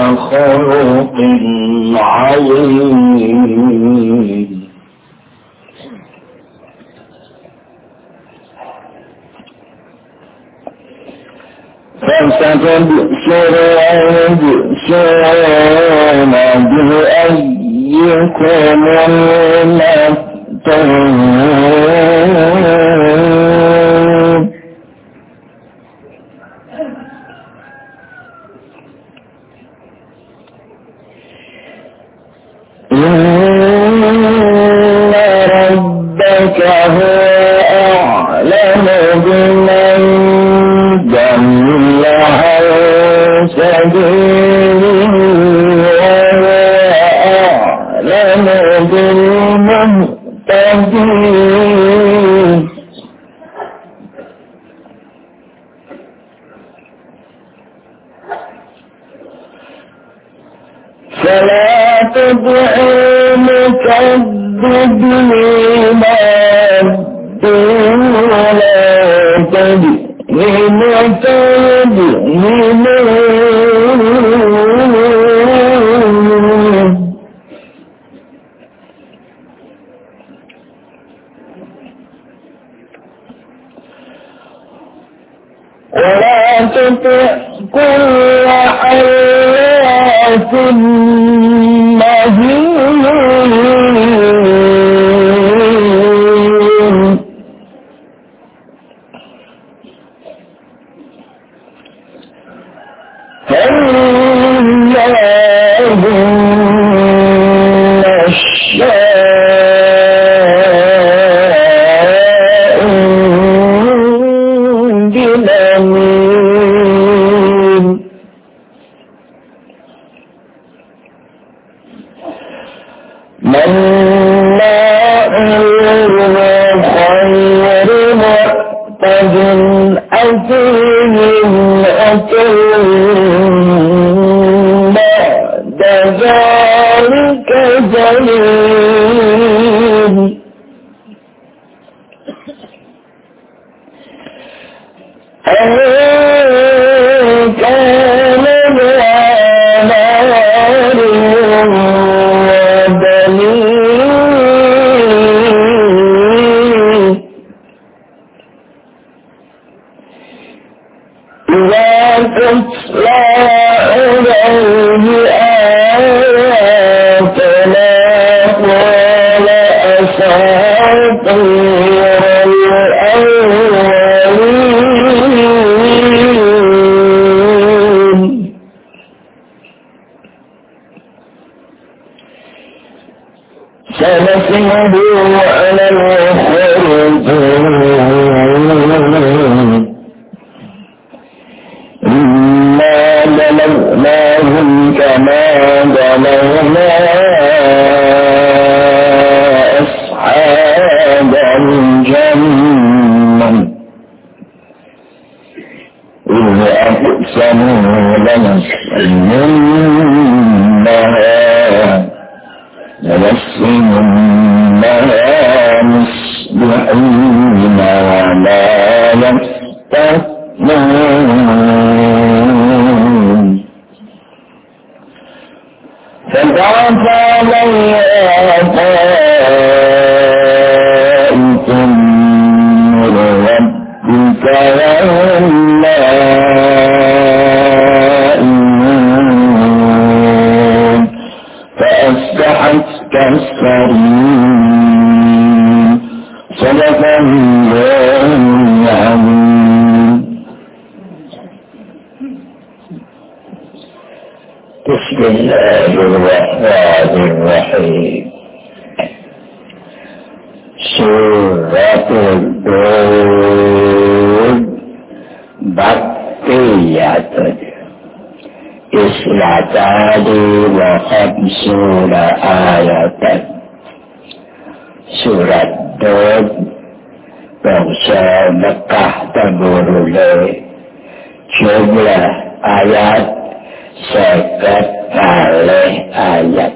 خلق عظيم. فستبصر ويبصرون بأيكم المفتون. إن ربك هو أعلم بمن ضل عن سبيله وهو أعلم بالمهتدين. فلا تطع المكذبين ولا متدهنون. ولا تطع كل حلاف مهين هماز مشاء بنميم. مناع للخير معتد أثيم بعد ذلك زنيم. أن كان ذا مال وبنين إذا تتلى عليه آياتنا قال أساطير الأولين. سنسمه على الخرطوم إنا بلوناهم كما بلونا أصحاب الجنة إذ أقسموا لنسلمنها مصبحين ولا يستثنون. فبعث عليها طائف من ربك وهم نائمون فأصبحت كالصريم. صدق الله العظيم. بسم الله الرحمن الرحيم. سورة الهود بقية 52 آية. Surat Hud bangsa Mekah temurule jumlah ayat 50 ayat.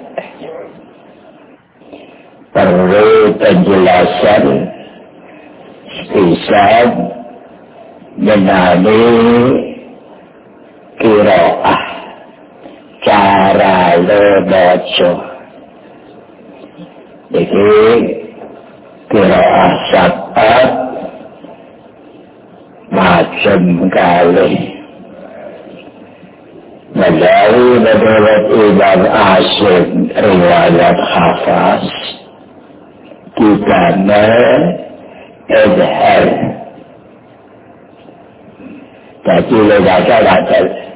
Perlu penjelasan spesial mengenai qiraah, cara kale baca. Iki qiraah sapat macam kali. Melalui menurut Imam Asim riwayat Hafaz kita izhar. Jadi lebaca baca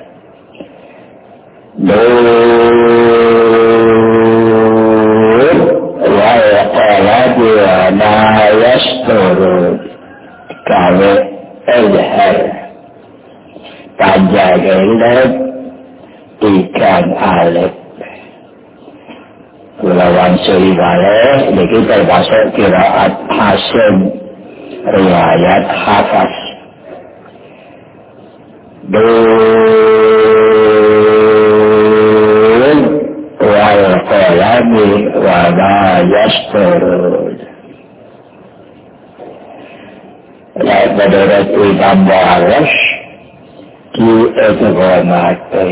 nur wal qalbi wa ma yasturun. Kalau izhar panjang ikan alif Kulawan Suri Bale ini termasuk qiraat Hasim riwayat Hafaz Dun wal qalami wa ma yasturun. Lain menurut Imam Mu'arrash di Etegomate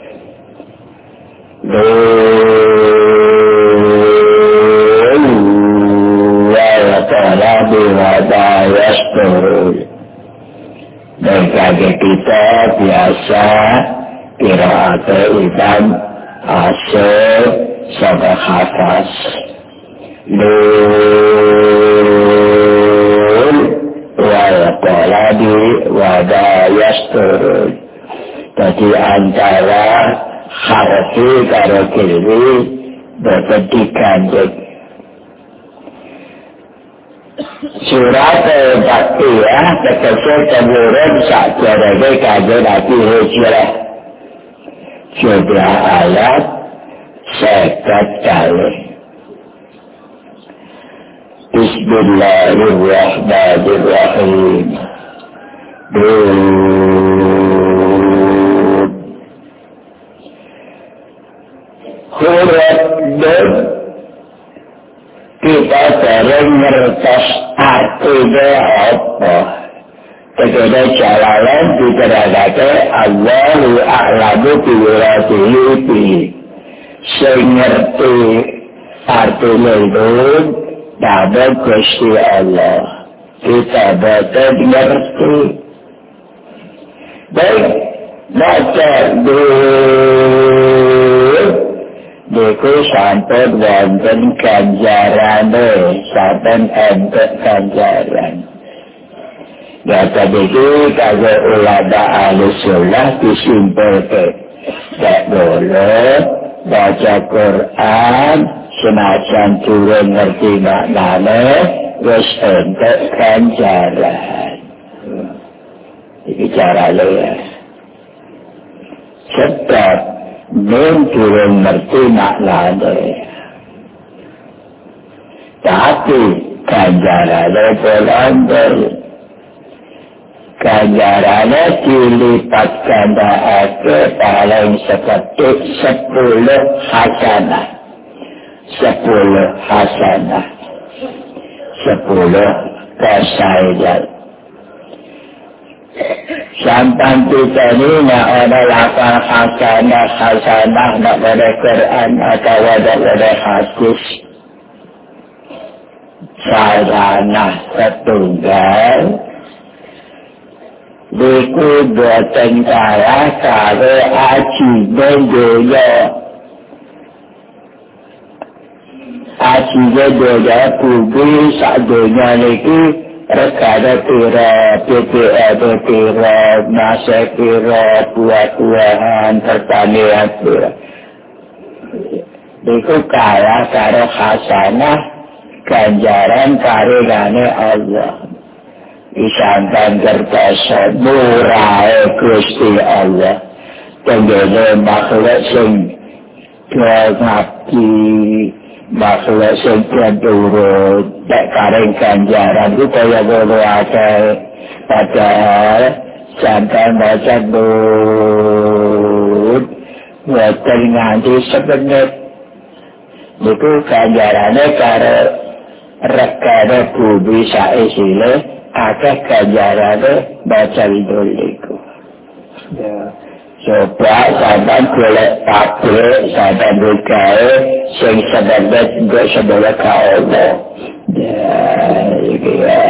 wal qalami wa ma yasturun. Mereka kita biasa qiraat Imam Asim sampai Hafaz Nun wal qalami wa ma yasturun. Jadi antara harfi karo kiri berpendidikan. Surat Al-Fatihah terkesan kemudian sajarahnya kajian Nabi Hijrah. Jumlah ayat 50 kali. Bismillahirrahmanirrahim. Huruf Nun kita sering ngertos artinya apa. Ketika jalanan diterangkan Allahu a'lamu biwiratihi. Sing ngerti artinya Nun namun Gusti Allah. Kita betul ngerti. Baik, baca Nun. Niku sampun wonten ganjarane, sampun enten ganjaran. Ya tadi kanggo ulama Ahlussunnah disimpulke. Nek boleh baca Quran senajan durung ngerti maknane wis entuk ganjaran. Iki carane ya. Sebab Nun durung ngerti maknane. Tapi ganjarane bolondol. Ganjarane dilipat gandhaake paling seperti 10 hasanah. 10 hasanah. 10 kesaidan. Sampai kita ini nak ada lapar hasanah nak pada Quran atau ada hadis. Sarana setunggal diku boten kalah karo aji donya. Aji donya kubu sak donya niki regane pira, BPR pira, nase pira, buah-buahan, pertanian pira. Iku kalah karo hasanah ganjaran karirane Allah. Isantan kertasa murahe Gusti Allah. Tenggene makhluk sing ngabdi, makhluk sing turut tak kareng ganjaran itu kaya ngono akeh. Padahal sampai baca Nun mboten nganti sebenit. Niku ganjarane karo regane bumi saisine akeh ganjarane baca Nun niku. Ya, coba sampeyan golek pabrik sampeyan gawe sing sebabet nggo sedaya ka Allah. Iki ya.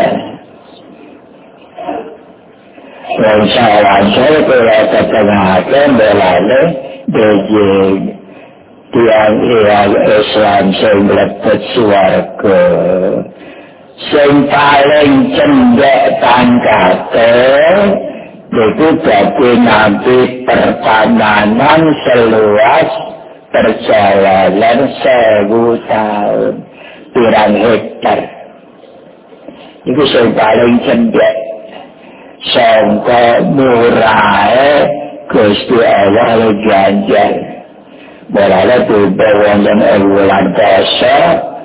Saya kira ketengahkan belane dari tiang Islam sing mlebet swarga. Sing paling cendek tangkate itu dadi nanti pertananan seluas perjalanan 1000 tahun pirang hektar. Itu sing paling cendek. Sangka murahe Gusti Allah ganjar. Berada di bawah bulan puasa,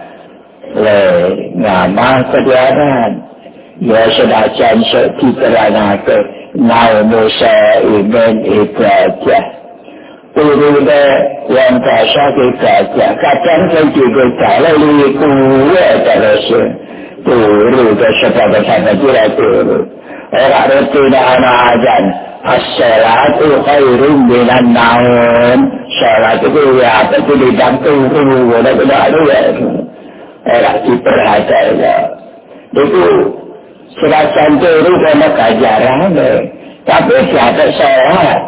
ngamal kegiatan. Ya senajan diterangake mau Musa iman ibadah. Turune yang puasa ibadah. Kadang kan juga kalau kuwe terus turu ke sebab-sebab turu. Orang itu anak azan. As-salatu khairun minan naum. Salat itu ya itu dibantu ada ya. Orang diperhatikan. Itu serasa turu karena kajaran. Tapi siapa salat?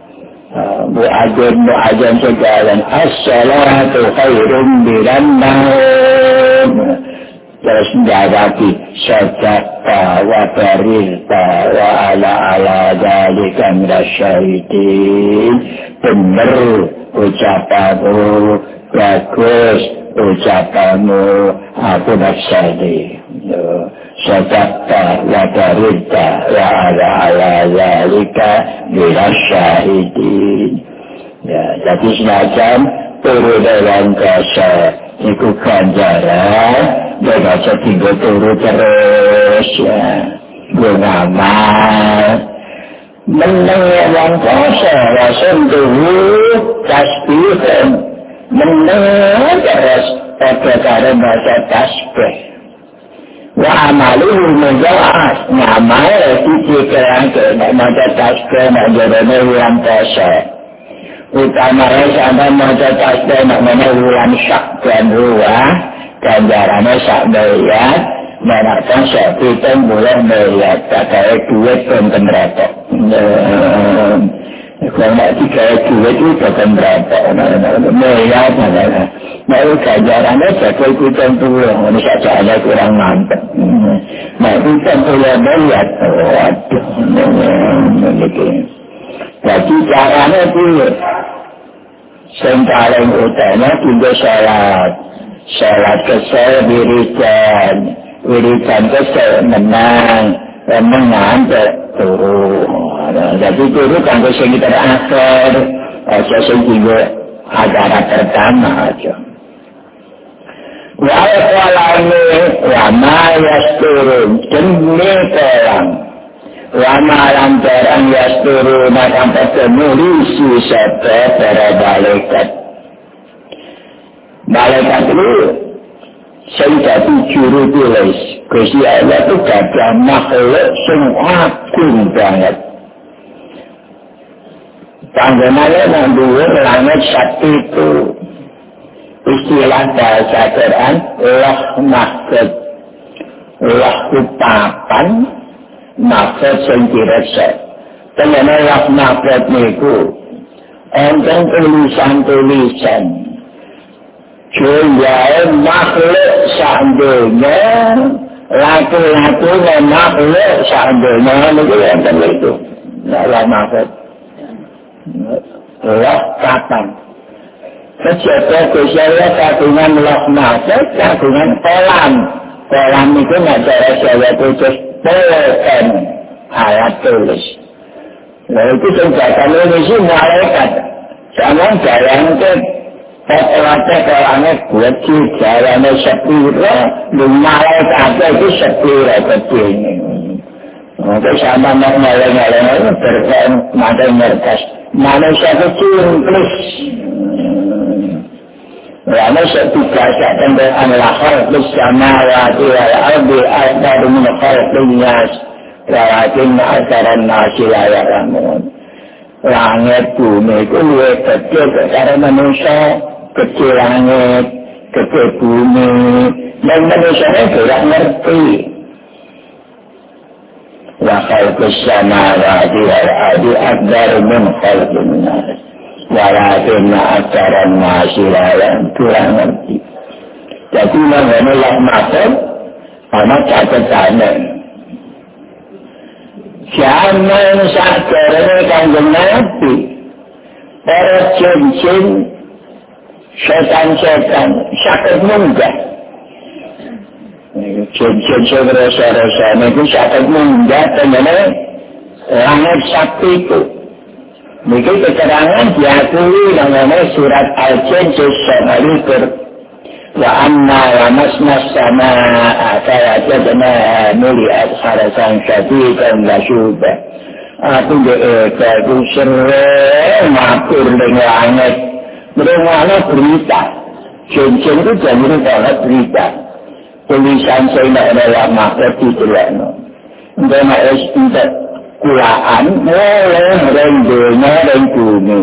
Mu'adzin sejalan. As-salatu khairun minan naum. Terus menjawabki sadaqta wa barirta wa ala dzalika minasyahidin. Bener ucapanmu, bagus ucapanmu, aku naksani. Sadaqta wa barirta wa ala dzalika minasyahidin. Ya, jadi semacam turu dalam kasa iku ganjaran ya baca tinggal turu terus ya gue ngamal meneng yang kasa langsung turu tasbih meneng terus pada cara baca tasbih wa amaluhu mujaas ngamal itu kerang kena baca tasbih menjadinya yang kasa utamanya sampai maca tasbih namanya bulan Syakban ruah ganjarannya sak miliar menakkan sak hitung bulan miliar tak kaya duit pun kendrapok kalau nak dikaya duit itu pun kendrapok miliar nah ganjarannya sak hitung bulan ini saja ada kurang mantap nah hitung bulan miliar waduh jadi caranya itu yang paling utama juga salat kesel wiridan kesel menang turu jadi turu kan kesel kita terakhir aja juga acara pertama aja wa'alaihi wa'ma yasturun demi kolam Ramalan barang yasturuna sampai penulisi sabda para malaikat. Malaikat itu sejati juru tulis. Gusti Allah itu gada makhluk yang agung banget. Tanggungannya membuat langit sakti itu. Istilah bahasa Quran, loh mahfud. Loh papan. Maksud yang dirasa ternyata maksud niku enten tulisan juga makhluk seandainya laku-laku makhluk seandainya itu enten itu adalah maksud loh kapan sejauh kesalahan kagungan loh maksud kagungan kolam itu nggak cara saya putus bukan alat tulis. Nah itu senjata Indonesia malaikat. Jangan bayangkan Pokoknya kolamnya buat jalannya sepira, malaikatnya itu sepira kecilnya. Itu sama maling-maling itu berkait maling merkas. Manusia kecil plus. Manusia biasa tentang lahir bersama wati wal-ardi al-qadu min khalqin nas. Walakin ma'asaran nasi la ya'lamun. langit bumi itu luwih kecil karo manusia, kecil langit, kecil bumi, dan manusia tidak ngerti. Wa khalqus samawati wal ardi akbar min khalqin nas. Walakinna aktsaran nasi la ngerti. Jadi mengenai makhluk ana catatane. Zaman sadarane kanjeng Nabi, para jin-jin, setan-setan saged munggah. Jin-jin sing rasa-rasa niku saged munggah tengene langit sakti itu. Niki keterangan diakui namanya surat Al-Jin juz 9. Wa anna lamasna as-samaa fawajadnaha muli'at harasan syadidan wa syuba. Aku itu sering matur dengan langit. Mendengar berita. Jin-jin itu jadi banget berita. Tulisan saya adalah makhluk itu lah. Untuk kulaan mulai rendunya dan bumi.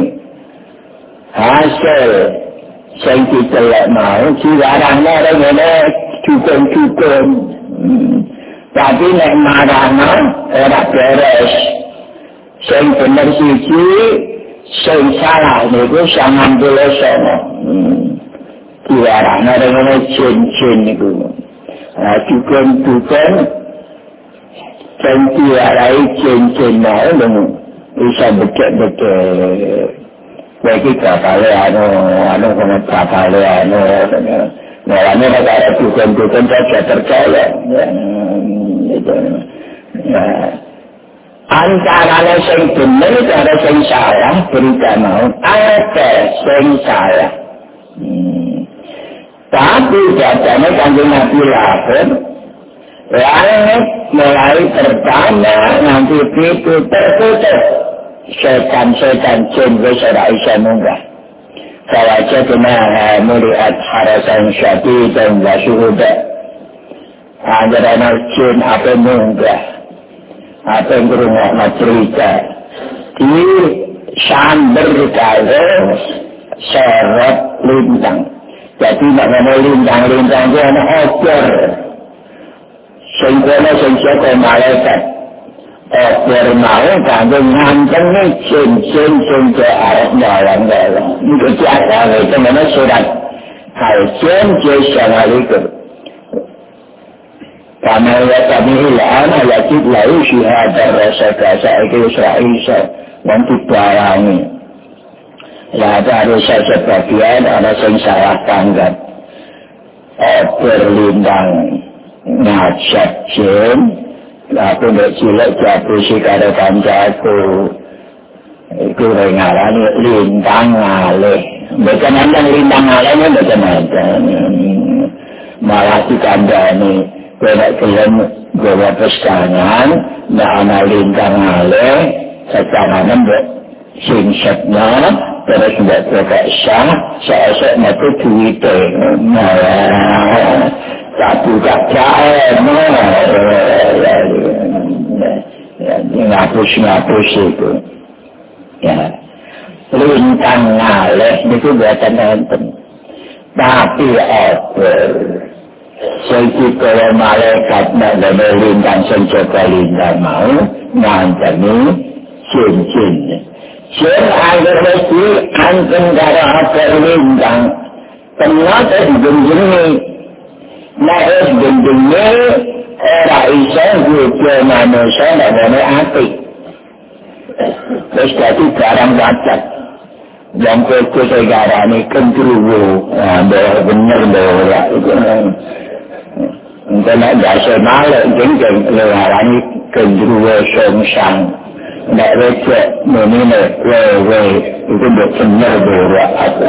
Hasil saya tidak mau, siwarangnya orang cukup. Tapi nek marahnya orang beres. Saya benar siji, saya salah itu sangat boleh. Siwarangnya orang cin-cin itu. Cukup. Dan siwarai cin-cinnya itu bisa betul-betul. Bagi kapalnya, kena kapalnya, ini negara tukang-tukang saja percaya. Antara yang benar dan yang salah, berita mau, ada yang salah. Tapi katanya kanjeng Nabi lahir, langit mulai pertama, nanti itu tertutup. Setan-setan jin wis ora isa munggah. Fawajadna muliat harasan syadidan wa syuhuda. Anjarana jin apa munggah. Apa ngrungokna cerita. Di samber karo seret lintang. Jadi maknanya lintang-lintang itu ana obor. Sing kono sing saka malaikat. Obor mau kanggo nganteni jin-jin sing arep nyolong-nyolong. Iku diarani tenan surat Al-Jin juz 9. Karena ya kami ilan ayatid lau syihadar rasaka saiki Isra'isa nanti barangi. Ya ada sebagian ada yang salah tanggap. Obor lindang ngajak jin. Aku nek cilik diapusi karo kancaku. Iku ngarani lintang ngalih. Mboten nang lintang ngalih mboten nonton. Malah dikandani kowe gelem gawe pestangan, nek ana lintang ngalih, sekarang mbok sing-setna terus mbok peksa, saya metu duwite. Satu kakak ngapus itu ya lintang ngalih itu buatan enten tapi apa saya kalau malaikat ada lintang senjata lintang mau nganteni jin-jin jin agar itu anten karo apa lintang ternyata dibenjeni Nahis bendungnya orang Isa juga manusia namanya api. Terus jadi barang wacat. Yang itu segala ini kentruwo. Benar bahwa itu. Untuk nak jasa malam jengkeng lewarani kentruwo songsang. Nak recek menina wewe. Itu benar bahwa aku.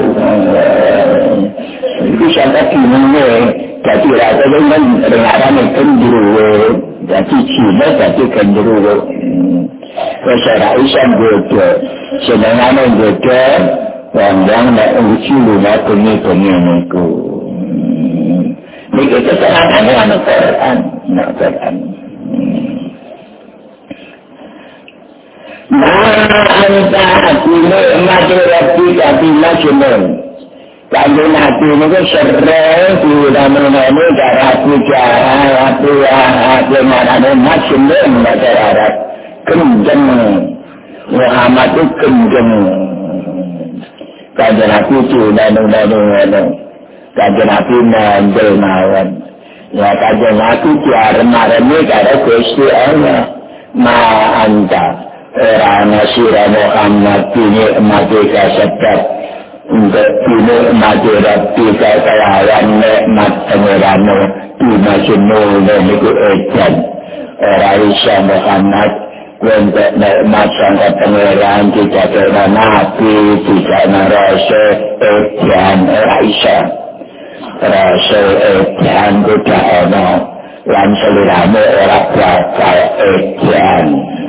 Itu sangat kimia. Jadi rasa dengan dengaran cenderuwo, jadi Cina jadi cenderuwo. Masyarakat Islam bodoh, sedangkan bodoh, orang nak uji lunak bunyi niku. Ini kita terangkan anak Quran. Anta dinikmati Rabbi kabila jemun. Kanjeng Nabi niku sering diulang-ulangi cara bicara marane macam masyarakat kenjeng Muhammad itu kenjeng. Kanjeng Nabi diulang-ulangi Kanjeng Nabi mandel mawon. Ya Kanjeng Nabi diarem-aremi karo Gusti Allah. Anta Rana sira Muhammad dinikmati kasebab untuk dinikmati Rabbi kelawan nikmat pengerano dimajemul niku edan ora isa Muhammad untuk nikmat sangka pengeran tidak kena Nabi tidak narasa edan ora isa rasa edan kuda ono lan seliramu ora bakal edan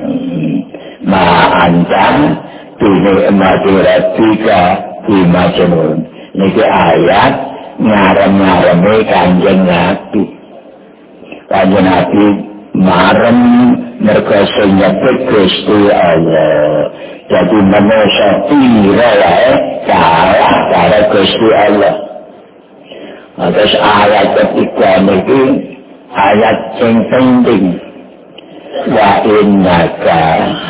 Anta dinikmati Rabbika bimajnun. Niki ayat ngarem-ngareme Kanjeng Nabi. Kanjeng Nabi marem mergo sing nyebut Gusti Allah. Jadi manusia pira wae kalah karo Gusti Allah. Terus ayat ketiga niki ayat sing penting. Wa innaka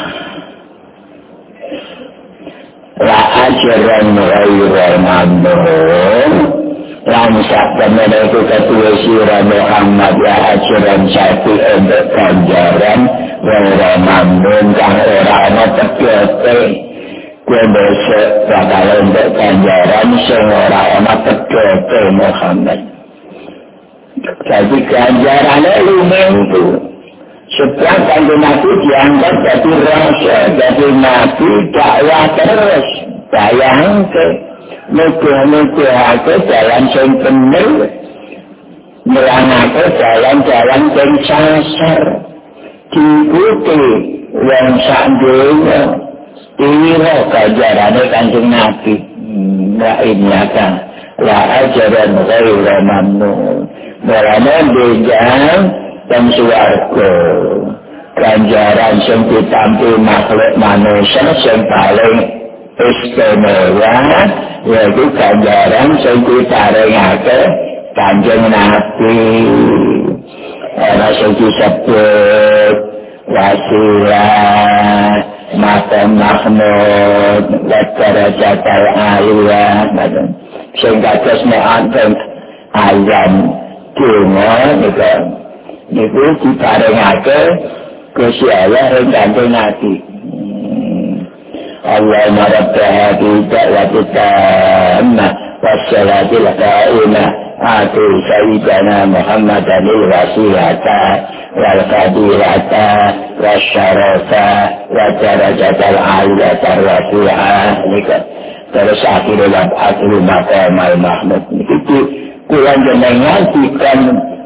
la ajran ghairu mamnun lan sakmene iku ketuwe sira Muhammad ya ajran satu untuk ganjaran ghairu mamnun kang ora ana tegese kuwi bakal untuk ganjaran sing ora ana tegese Muhammad. Jadi ganjarane lumentu sebab Kanjeng Nabi dianggap jadi rasul, jadi Nabi dakwah terus. Bayangke, nuduh-nuduhake jalan sing bener, nerangake jalan-jalan sing sasar. Diikuti wong sak donya. Ira ganjarane Kanjeng Nabi. Wa innaka la ajran ghairu mamnun. Marane bejang dan suwarga ganjaran sing ditampi makhluk manusia sing paling istimewa yaitu ganjaran sing diparingake Kanjeng Nabi ana sing disebut wasilah maqam mahmud wa darajat al-aliyah sing kados nek ayam donga niku diparengake Gusti Allah ing Kanjeng Nabi. Allahumma rabb hadhihi da'wati tammah wassalatil qa'imah ati sayyidina Muhammadan al-wasilata wal fadilata wasyarafa wa darajatal aliyata rafi'ah niku terus akhirul maqam al-mahmud niku kuwi jenengan dikan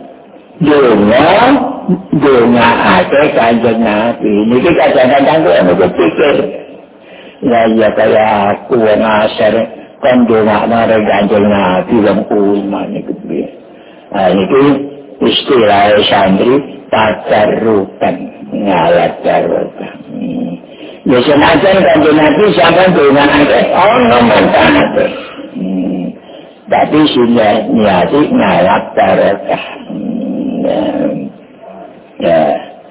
Donga ate Kanjeng Nabi. Niki kadang-kadang kok pikir. Ya kaya aku wong asar kan donga marang Kanjeng Nabi wong ulama niku piye. Niki istilah santri tadarrukan ngalat darukan. Ya senajan Kanjeng Nabi sampeyan donga ate ono mantane. Tapi sudah niati ngalat darukan. Ya,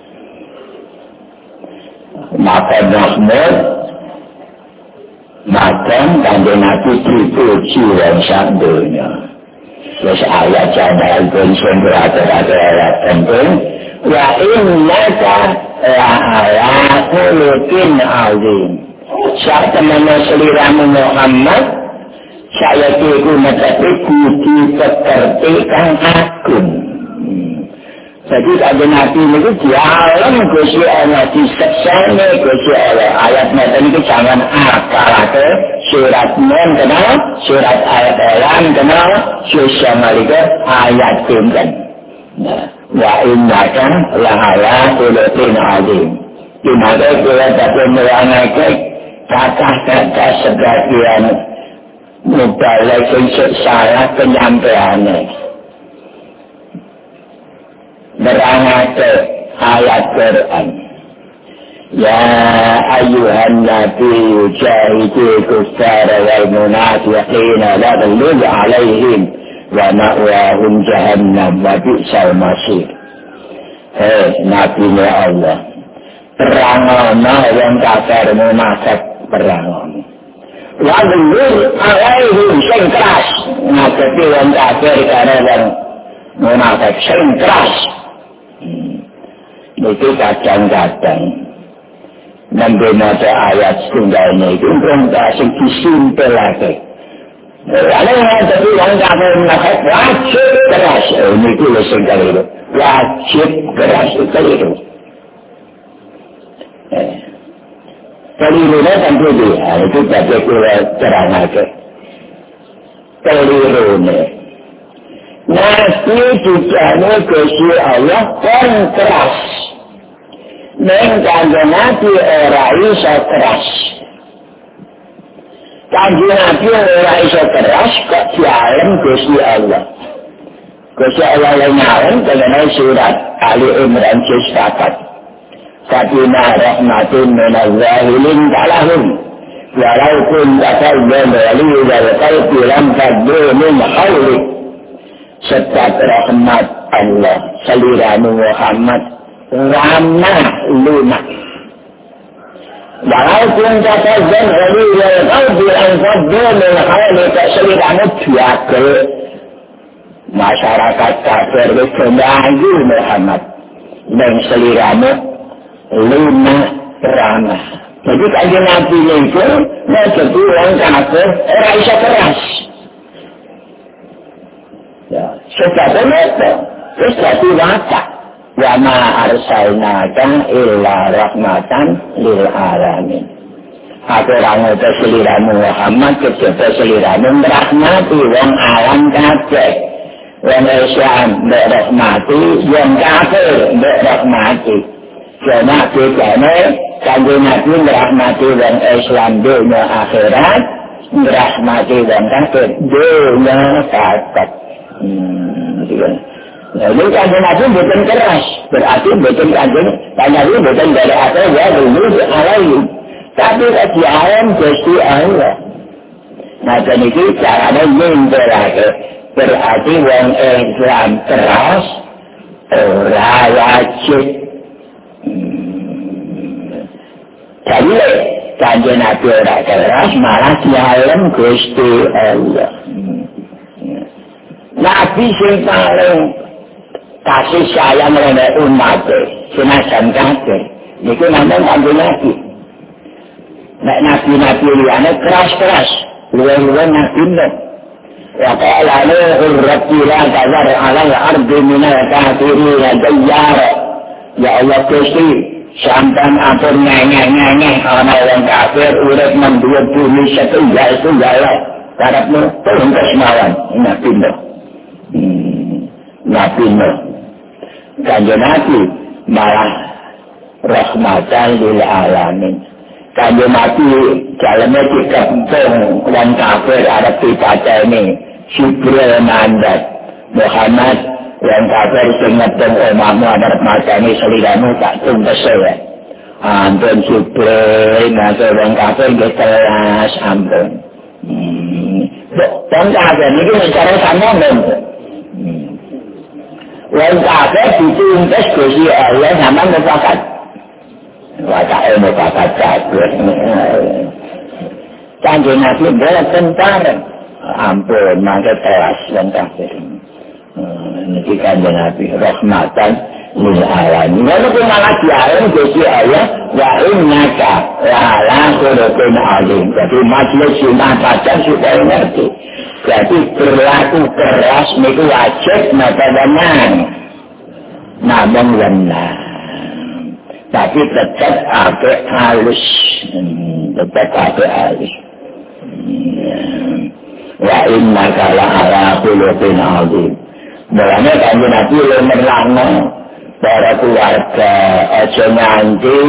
maka Mahmud makan Kanjeng Nabi dipuji wong sak donya. Wis ayat jangan sing berada-ada ayat penting. Wa innaka la khuluqin azim. Sak temene sliramu Muhammad saya iku mesti kudu pekerti kang agung. Jadi Kanjeng Nabi itu dialam Gusti Allah diseksane Gusti Allah. Ayat ngeten iki jangan akalake surat Nun kenal, surat Al-Qalam kenal, susah malika ayat pinten. Nah, wa innaka la'ala khuluqin azim. Dimana kula dapat nerangake kata-kata sebagian mubalagh sing salah penyampaiane. Nerangake ayat Quran Ya ayuhan nabi jahidil kuffar wal munafiqina waghluz alaihim wa ma'wahum jahannam wa bi'sal masir. Nabi Allah, perangana yang kafir munafik perangana. Waghluz alaihim sing keras, ngadepi wong kafir karo wong munafik sing keras. Itu kadang-kadang membaca ayat setunggalnya itu enggak simpel lagi. Kalau yang tapi orang kafir munafik wajib keras. Ini itu lesson keliru. Wajib keras itu keliru. Kelirunya tentu dia. Itu tadi kita terang aja. Kelirunya. Nabi dijana Gusti Allah kan keras. Neng kanjeng Nabi ora iso keras. Kanjeng Nabi ora iso keras kok dialem Gusti Allah. Gusti Allah yang ngalem dengan surat Ali Imran juz 4. Fatina rahmatun minallahi lintalahum walaupun takadzdzab wal qalbi lam tadru min khawli. Setiap rahmat Allah saliramu Muhammad ramah lunak. Walaupun takadzdzab wal qalbi lam tadru min khawli, saliramu diagel masyarakat kafir kebanyu Muhammad dan saliramu lunak ramah. Jadi kanjeng Nabi itu jadi orang kafir ora iso keras. Ya, sebabnya itu, terus jadi watak. Wa ma arsalnaka illa rahmatan lil alamin. Aku orang itu seliramu Muhammad, kecuali seliramu merahmati wong alam kabeh. Wong Islam merahmati, wong kafir merahmati. Cuma bedanya kanjeng Nabi merahmati wong Islam dunia akhirat, merahmati wong kafir dunia akhirat. Jadi kanjeng Nabi bukan keras, berarti bukan kanjeng Nabi bukan dari atas ya dulu alaihi, tapi di alam Gusti Allah. Nah jadi caranya nyindir lagi, berarti wong Islam keras, ora wajib. Jadi kanjeng Nabi ora keras, malah di alam Gusti Allah. Nabi sing paling kasih sayang oleh umat senajan kafir niku namung kanjeng Nabi. Nek nabi-nabi liyane keras-keras, luwih-luwih Nabi Nuh. Ya qala rabbi la tazar 'ala al-ardi min al-kafirin dayyara. Ya Allah Gusti, sampeyan atur nyeng-nyeng ana wong kafir urip nang dhuwur bumi setunggal-tunggal. Karepmu turun kesemawan Nabi Nuh. Nabi Nuh kanjeng Nabi malah rahmatan lil alamin. Kanjeng Nabi jalane dikempung wong kafir arep dipateni Jibril mandat Muhammad wong kafir sing ngepung omahmu arep mateni seliramu tak tuntes wae. Ampun Jibril ngatur wong kafir nggih kelas ampun. Wong kafir niki cara sampeyan. Wong kafir dituntes Gusti Allah sampeyan mufakat. Watake mufakat kabeh. Kanjeng Nabi boten bareng. Ampun mangke telas wong kafir. Niki kanjeng Nabi rahmatan lil alamin. Nek malah diarani Gusti Allah wa innaka la khuluqun alim. Jadi majelis sunah pacar supaya ngerti. Jadi berlaku keras itu wajib natabanan. Namun benar. Tapi tetap agak halus. Tetap agak halus. Wa innaka la'ala khuluqin 'adzim. Mulane kanjeng Nabi merlano para keluarga aja nganti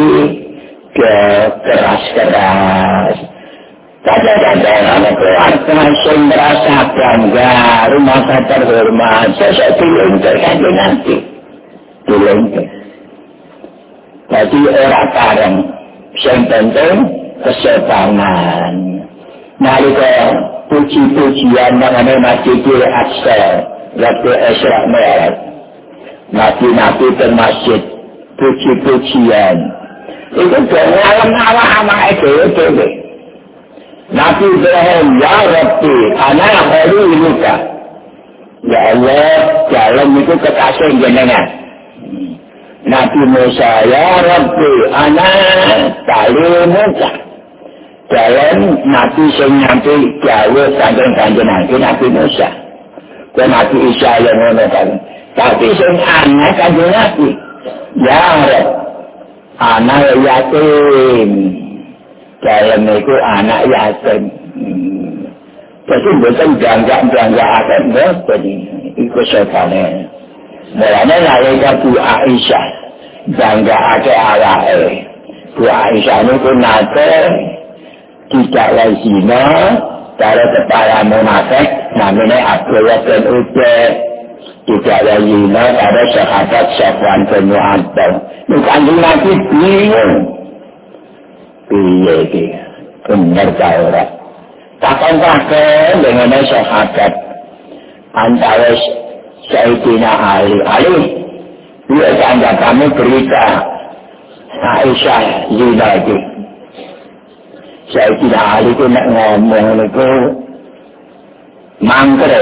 keras-keras. Kadang-kadang anak keluarga sing merasa bangga, rumah terhormat, sesek dilengker kanjeng Nabi. Dilengker. Jadi orang bareng, yang penting kesopanan. Nalika puji-pujian mengenai Masjidil Aqsa, waktu Isra Mi'raj, nabi-nabi ke masjid, puji-pujian. Itu ngalam awak-awak itu. Nabi Ibrahim, ya Rabbi, ana khaliluka. Ya Allah, jalan itu kekasih jenengan. Nabi Musa, ya Rabbi, ana khaliluka. Jalan Nabi sing nyampe jauh kanjeng Nabi Musa. Ke Nabi Isa yang ngono kan. Tapi sing ana kanjeng Nabi. Ya Rabbi, ana yatim. Dalam itu anak yatim. Jadi bukan jangka-jangka akan jadi ikut sopannya. Mulanya nalika Bu Aisyah jangka ada awal. Bu Aisyah itu nate tidak lazina dari kepala munafik namanya Abdullah bin Ubay. Tidak lazina dari sahabat Safwan bin Mu'attal. Bukan Nabi bingung. Iya iki bener ta ora takon-takon dengan sahabat antara Sayyidina Ali dia tanda kami berita Aisyah zina itu Sayyidina Ali itu nak ngomong itu mangkro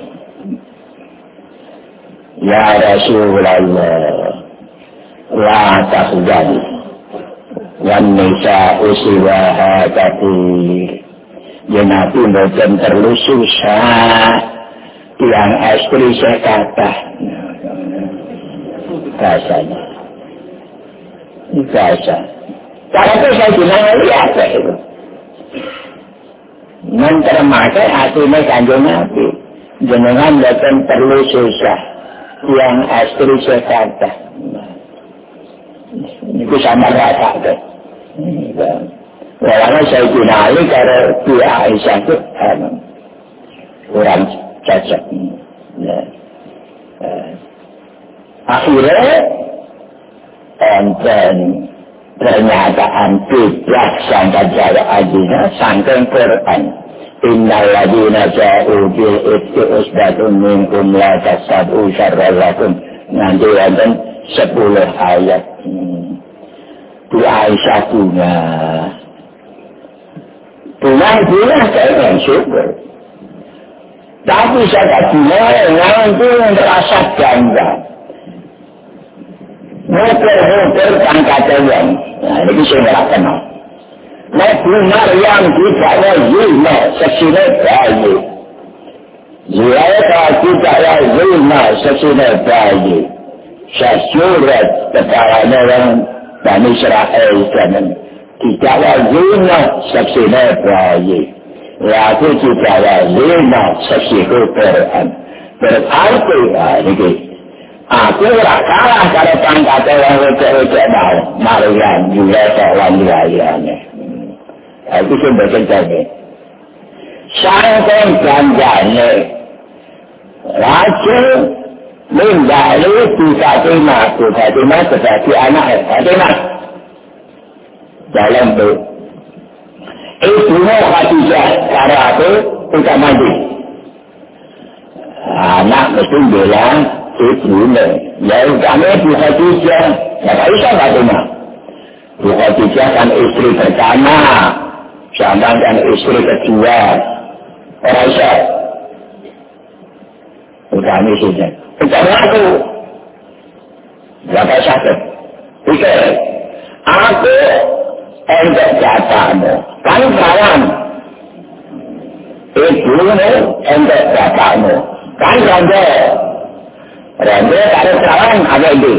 ya Rasulullah la tahzan Wanita usiwaha kathir. Ya Nabi mboten perlu susah. Tiang istri saya kata. Kasanya. Kasa. Cara itu saya bilang lihat itu. Mentermakai hatinya kanjeng Nabi. Jenengan mboten perlu susah. Tiang istri saya kata. Itu sama rata deh. Walaupun saya kenali kalau dia Aisyah itu kurang cocok. Akhirnya enten pernyataan bebas sangka jawab adina sangka Quran. Innal ladina ja'u bil ifki usbatun minkum la tasab'u syarran lakum. Nanti enten 10 ayat. Bu Aisyah bunga saya yang syukur. Tapi saya bunga itu merasa bangga. Muter-muter pangkatan. Nah, ini saya nggak kenal. Nabi Maryam dibawa zina sesina bayi. Zulaikha dibawa zina sesina bayi. Syasurat kepada orang Bani Israel dan dibawa zina sesina bayi. Lalu dibawa zina sesina Quran. Berarti ini. Aku kalah kalau pangkat orang recek-recek mau. Maryam juga seorang wilayahnya. Itu sumber kerjanya. Sangkong ganjanya. Rasul menggali Fatimah sebagai anak Fatimah. Dalam itu. Ibunya Khadijah. Cara itu tidak mandi. Anak mesti bilang. Ibunya. Ya kami Bu Khadijah. Ya Aisyah Fatimah. Bu Khadijah kan istri pertama. Sama kan istri kedua. Aisyah. Kami sudah. Bukan aku. Berapa sakit? Pikir. Aku enggak jatahmu. Kan kawan. Ibunya enggak jatahmu. Kan rondo. Rondo kalau kawan ada ini.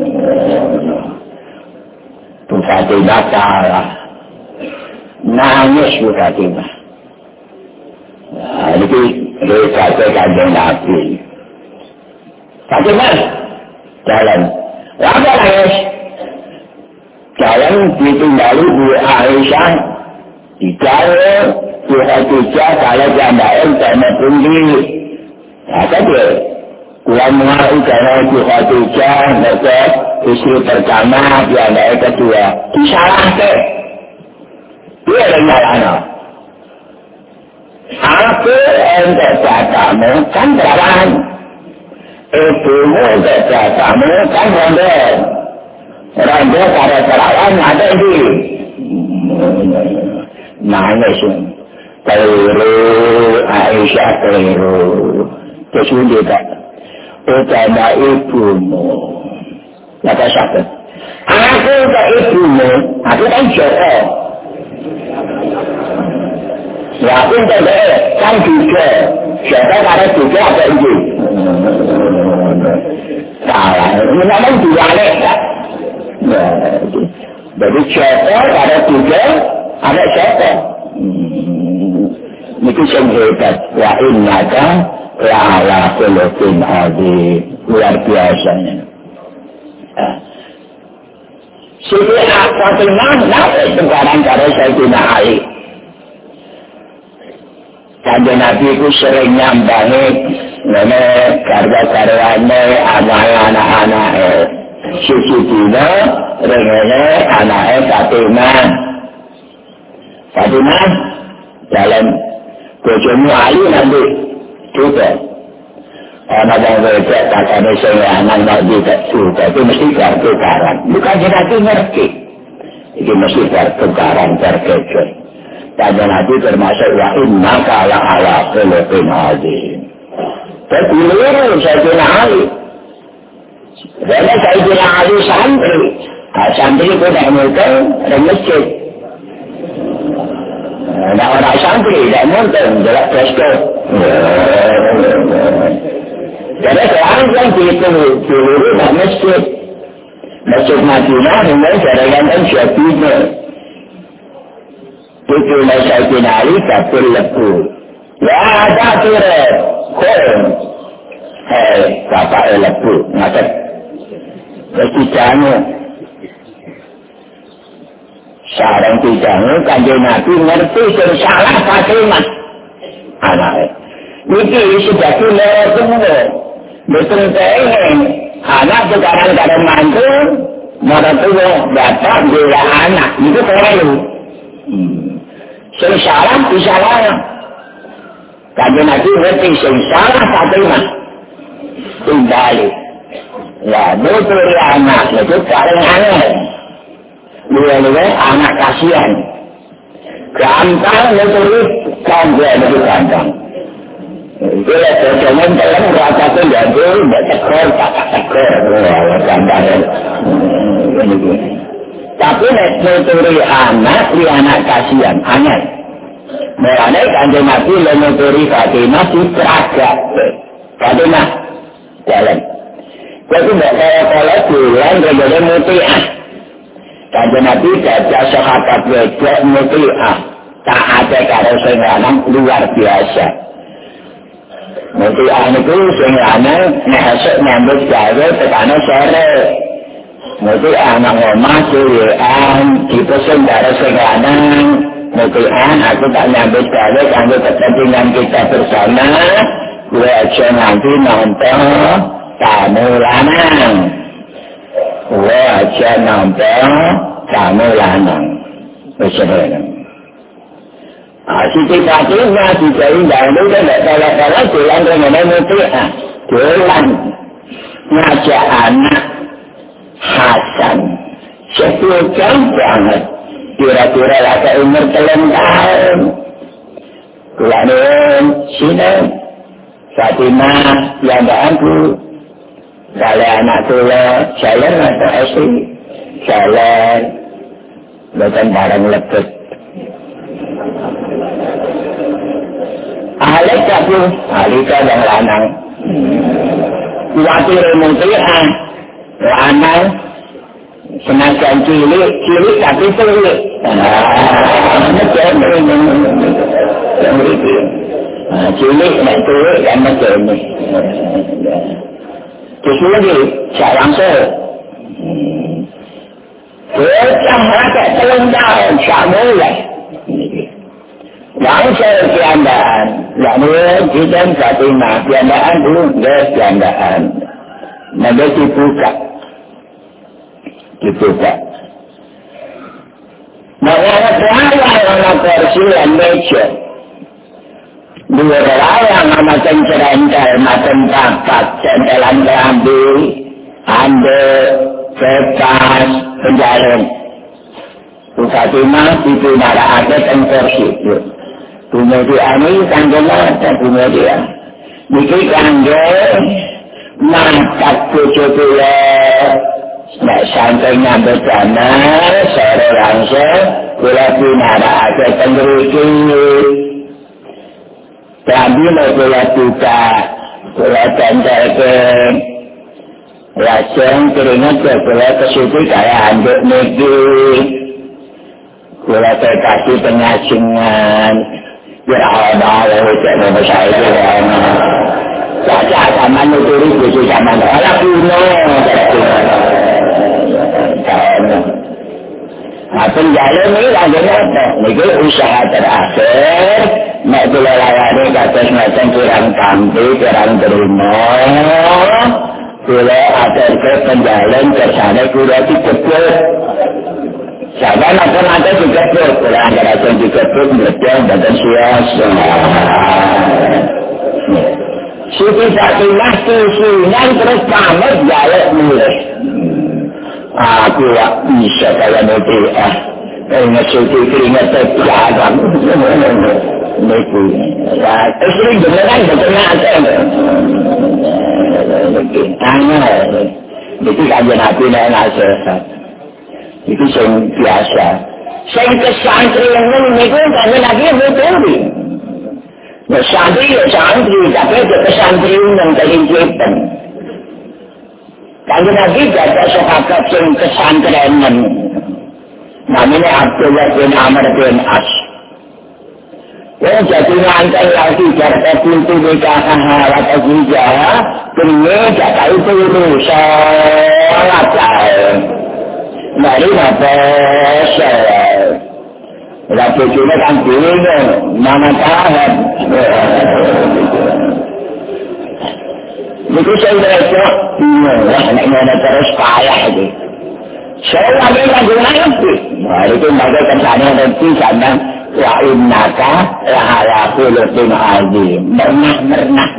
Bu Fatimah salah. Nangis Bu Fatimah. Nah, ini kata kanjeng Nabi. Fatimah, jalan. Lama nangis. Jalan ditinggali Bu Aisyah. Dijaga Bu Khadijah kalau jambain sama pundi. Kata dia, Ulama karena Ibu Khadijah, mereka istri pertama, yang kedua. Disalahkan. Dia yang nyalahkan. Aku untuk bapakmu kan berawan. Ibumu untuk bapakmu kan rondel. Rondel pada berawan ada di. Nangis. Keliru, Aisyah keliru. Kesulitan tak. Utama ibumu. Kata siapa? Aku ke ibumu. Aku kan Joko. Ya aku kan juga. Siapa karena juga apa itu? Salah. Ini memang diwalik tak? Jadi Joko karena juga ada siapa? Itu yang hebat. Wa innaka la'ala khuluqin azim. Luar biasanya. Sehingga Fatimah naik sekarang karena Sayyidina Ali. Kanjeng Nabi itu sering nyambangi karya-karyanya anak-anak Sisi Dina, rengene anaknya Fatimah. Fatimah dalam bojomu Ali nanti juga. Anak yang berbeda katanya saya anak nak juga itu mesti bertukaran. Bukan Nabi ngerti. Itu mesti bertukaran berkejar. Kanjeng Nabi termasuk wa innaka la'ala khuluqin azim. Terpilih Sayyidina Ali. Karena Sayyidina Ali santri. Santri itu tak mungkin ada masjid. Ada orang santri tak mungkin jelas presto. Jadi sekarang yang dulu tak masjid. Masjid Madinah memang jaringan kan Syafi'nya. Itu Sayyidina Ali kapil lebu. Ya ada kira. Bapak lebu. Ngatak. Ketiganya. Sarang tidaknya Kanjeng Nabi ngerti salah Fatimah. Anaknya. Ini sudah lewat semua. Betul pengen. Anak sekarang ada mantu. Maka tua bapak bila anak. Itu perlu. Salah disalah. Kanjeng Nabi ngerti salah Fatimah. Kembali. Ya, betul anak. Itu paling aneh. Dua-dua anak kasihan. Gampang betul gampang itu gampang. Dia terjemahan dalam kata itu jadi tidak tekor, tak tekor. Gampang. Tapi betul anak kasihan. Aneh. Mereka Kanjeng Nabi menuturi Fatimah di teragat. Fatimah jalan. Jadi tidak kalau bulan kemudian mutiah. Kanjeng Nabi gajah sahabat wedok mutiah. Tak ada karo sing lanang luar biasa. Mutiah itu sing lanang nesuk nyambut gawe tekane sore. Mutiah nang omah dhewean dipesen karo sing lanang. Mutiah aku tak nyambut gawe kanggo kepentingan kita bersama. Gue aja nanti nonton kamu lanang. Gue aja nonton kamu lanang. Bersama. Siti Fatimah dijari dahulu kan tak salah-salah jalan dengan mutiah. Jalan. Ngajak anak Hasan. Sepuluh banget. Kira-kira laka umur 3 tahun. Kulanin sini. Fatimah yang aku. Kalau anak tua jalan atau asli. Jalan. Bukan barang lebet. Alik aku. Alika yang lanang. Waktu remutian. Lanang. Senajan cilik tapi cilik. Cilik dan tulik dan macam ni. Terus lagi, saya langsung. Macam rakyat telung tahun, saya mulai. Langsung keandaan, Lalu kita Fatimah piandaan dulu, piandaan. Nanti dibuka. Makanya orang kursi dan meja. Dua orang macam cerendel, macam papat, centelan kerambi, ande, kertas, penjalan. Fatimah itu marah ada dan kursi. Kemudian ini tanggalah dan kemudian. Ini tanggal, makat kucukula. Nak sampai nyampe sana, sore langsung, kula pinara ada tengeriki. Tapi kula buka, kula tengerkan. Langsung keringat kula kesuti kayak anduk negi. Kula kasih pengasingan. Ya Allah, jangan besar itu. Saja zaman itu itu zaman orang kuno. Penjalan ini lagi apa? Ini usaha terakhir. Nak dilayani kata semacam kurang kampi, kurang terima. Bila ada ke penjalan ke sana kurang dikeput. Sahabat mata-mata dikeput. Bila ada rasa dikeput, berarti badan siasa. Siti Fatimah susunan terus pamit jalan mulai. Aku tak bisa kalau nanti ngesuti keringat terjaga. Itu. Isteri beneran betul-betul. Itu kajian Nabi dan nasihat. Itu yang biasa. Yang kesantri yang ini kajian Nabi betul. Santri ya santri, tapi kesantri yang terlibat. Kajian Nabi ada sahabat yang kesantrenan. Namanya Abdullah bin Amr bin As. Yang jadi lantai lagi jarta pintu nikahan halat azijah. Kemudian jaka itu sholat lah. Mari apa sholat. Lalu juga kan bingung. Mana tahan. Itu saya berasa, wah nak terus payah itu. Saya lagi nanti. Nah itu mereka kesannya nanti sana wa innaka la khuluqin azim. Mernah.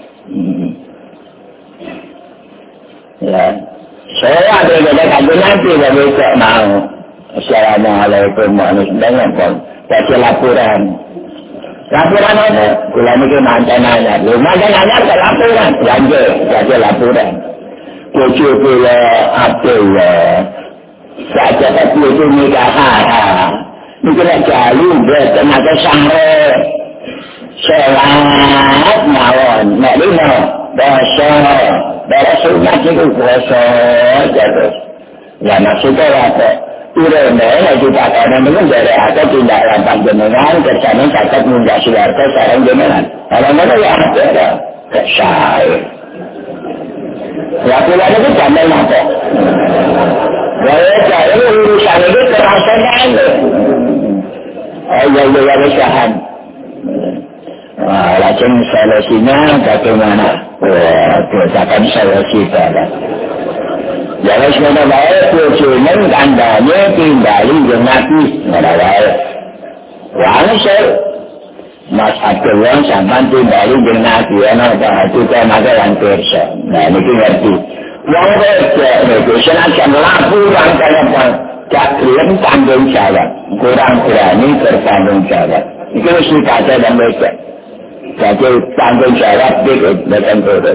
Ya. Saya ada nanti dari tak mau. Assalamualaikum warahmatullahi wabarakatuh. Baca laporan. Laporan apa? Kula ni ke mancananya. Mancananya ke laporan. Baca laporan. Kucu pula apa ya? Saja tapi itu nikahan. Ini kena jalur dia tenaga sahur. Sholat mawon. Nak lima. Bahasa sunat itu puasa. Ya maksudnya apa? Uremnya kita akan menjadi atau tidak lampak jenengan. Kesannya catat munggah suarga sarang jenengan. Kalau mana ya ada. Kesal. Laporan itu sampai apa? Mereka ini urusan itu terasa ada. Ya usahan. Langsung solusinya bagaimana? Kita solusi pada. Jadi sebenarnya baik tujuannya tandanya tinggali dengan Nabi. Sebenarnya baik. Langsung Mas Abdullah sampai tinggali dengan Nabi. Karena itu kan ada yang tersa. Nah ini ngerti. Wong itu senang laporan karena tak belum tanggung jawab, kurang berani bertanggung jawab. Itu mesti kata dan mereka. Jadi tanggung jawab itu betul turun.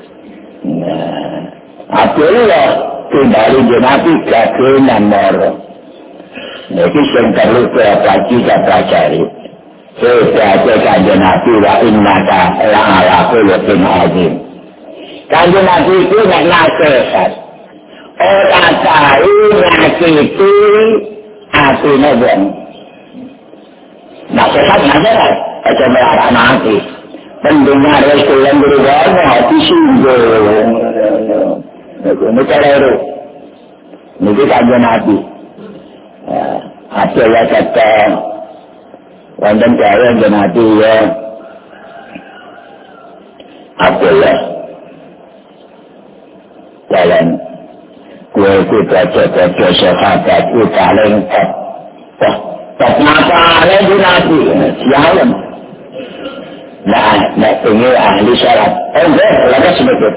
Abdullah kembali Nabi kagenan moro. Itu yang perlu kita pelajari. Sebagai kajian Nabi wa innaka la'ala khuluqin azim. Kanjeng Nabi itu nak nasihat. Orang tahu nyakiti hatinya buang. Nasihat. Aja melarang mati. Pendengar Rasulullah berubah hati sungguh. Ini keliru. Ini kanjeng Nabi. Ada yang kata wonten kaya Nabi ya. Abdullah dalam kue baca-baca sahabat itu paling top mata lagi nanti sialan nak tinggal ahli syarat enggak lagi sedikit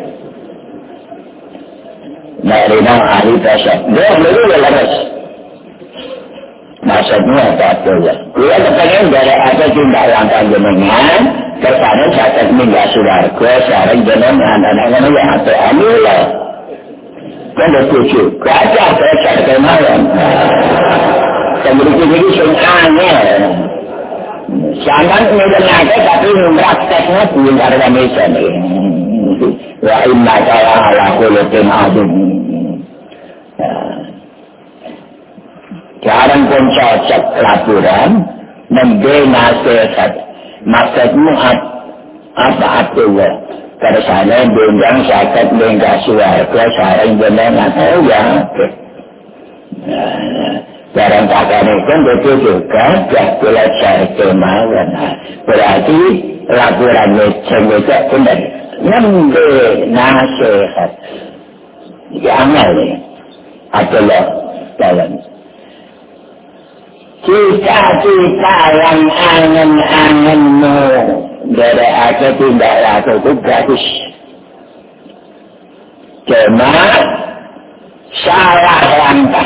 nak rina ahli tasawuf dia boleh lepas maksudnya apa Abdullah dia kepengen dari ada tindak langkah jenengan kepada saat minggah surga sekarang jenengan anak-anak yang atau amilah kan betul kerja kerja kemarin kemudian jadi semuanya sangat mengenai tapi prakteknya belum ada macam ni wa inna ta'ala ala khuluqin azim jarang pun cocok laporan membina nasihat maksudmu apa Abdullah pada sana bintang sakit bintang suarga sarang jenengan ya jarang kakak itu betul juga dah belajar kemarin berarti laporan macam itu benar membina nasihat jangan Abdullah dalam cita-cita yang angan-anganmu dari aku tidak laku itu bagus cuma salah langkah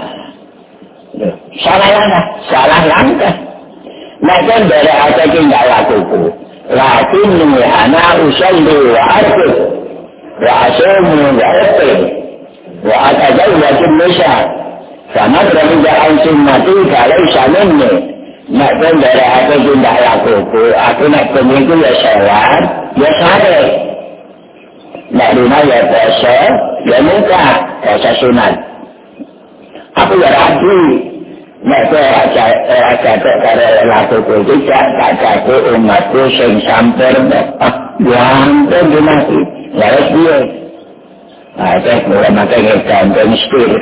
macam dari aku tidak laku itu lakin anak usalli wa arqud wa asumu wa aftir wa atazawwaju nisa sama berjalan sunnati kalau samanya macam dari aku tidak laku aku nak pemilu ya sholat ya sahabat nak rumah ya puasa ya muka puasa sunat aku ya ragu nak raja kalau laku itu tak jatuh umatku sing samper yang terjemati harus dia ada mulai makan gandeng stir.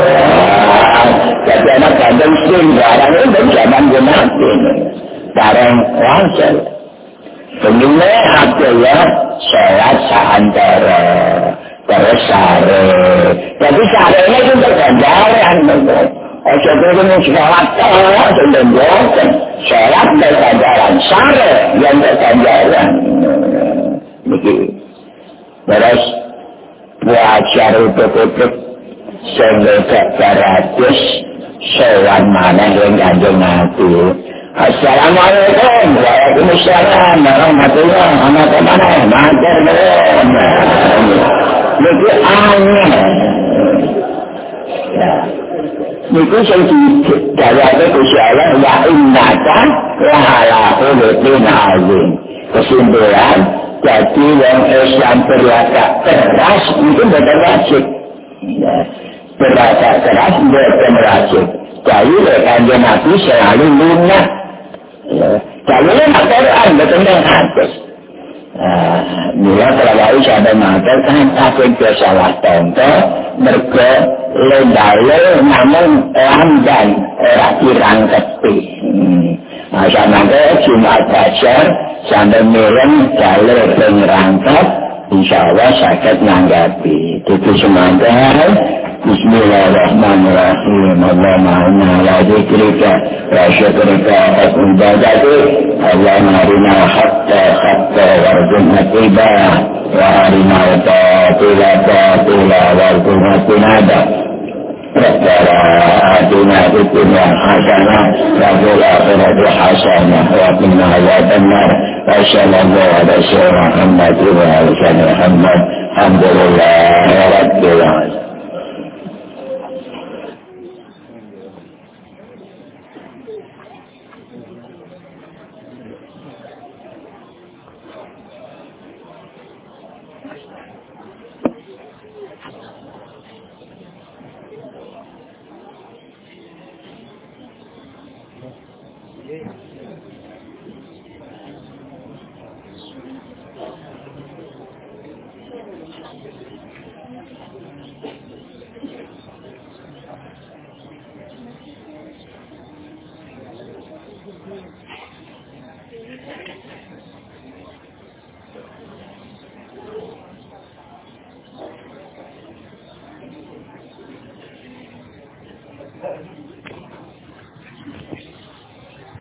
Jadi anak gandeng stir barang itu zaman jenati. Barang wajar. Kemudian Abdullah sholat seantara terus sare. Jadi sarenya itu bergandaran. Ojo itu sholat terus sholat bergandaran. Sare yang bergandaran. Begitu. Terus wajar utuk-utuk sehingga beratus sewan mana yang ganjeng Nabi. Assalamualaikum waalaikumsalam warahmatullahi wabarakatuh. Matur nuwun. Niku aneh. Niku sing didhawuhake Gusti Allah wa innaka la ala khuluqin azim. Kesimpulan jadi yang Islam berlagak keras itu bukan wajib. Berlagak keras bukan wajib. Jadi kanjeng Nabi selalu lunak. Jadi lunak Quran betul yang hadis. Mula kalau sampai mengatakan apa yang salah contoh mereka lembaga namun lamban orang kirang keti. Sama ada Jumat Fajar sampai miring jalur pengerangkap insyaAllah sakit nanggapi itu semangat Bismillahirrahmanirrahim Allahumma ala zikrika wa syukrika wa ibadati Allahumma arina hatta warjumna tiba wa arina batila warjumna tinada ربنا آتنا في الدنيا حسنة وفي الآخرة حسنة وقنا عذاب النار وصلى الله على سيدنا محمد وعلى آله محمد الحمد لله رب العالمين.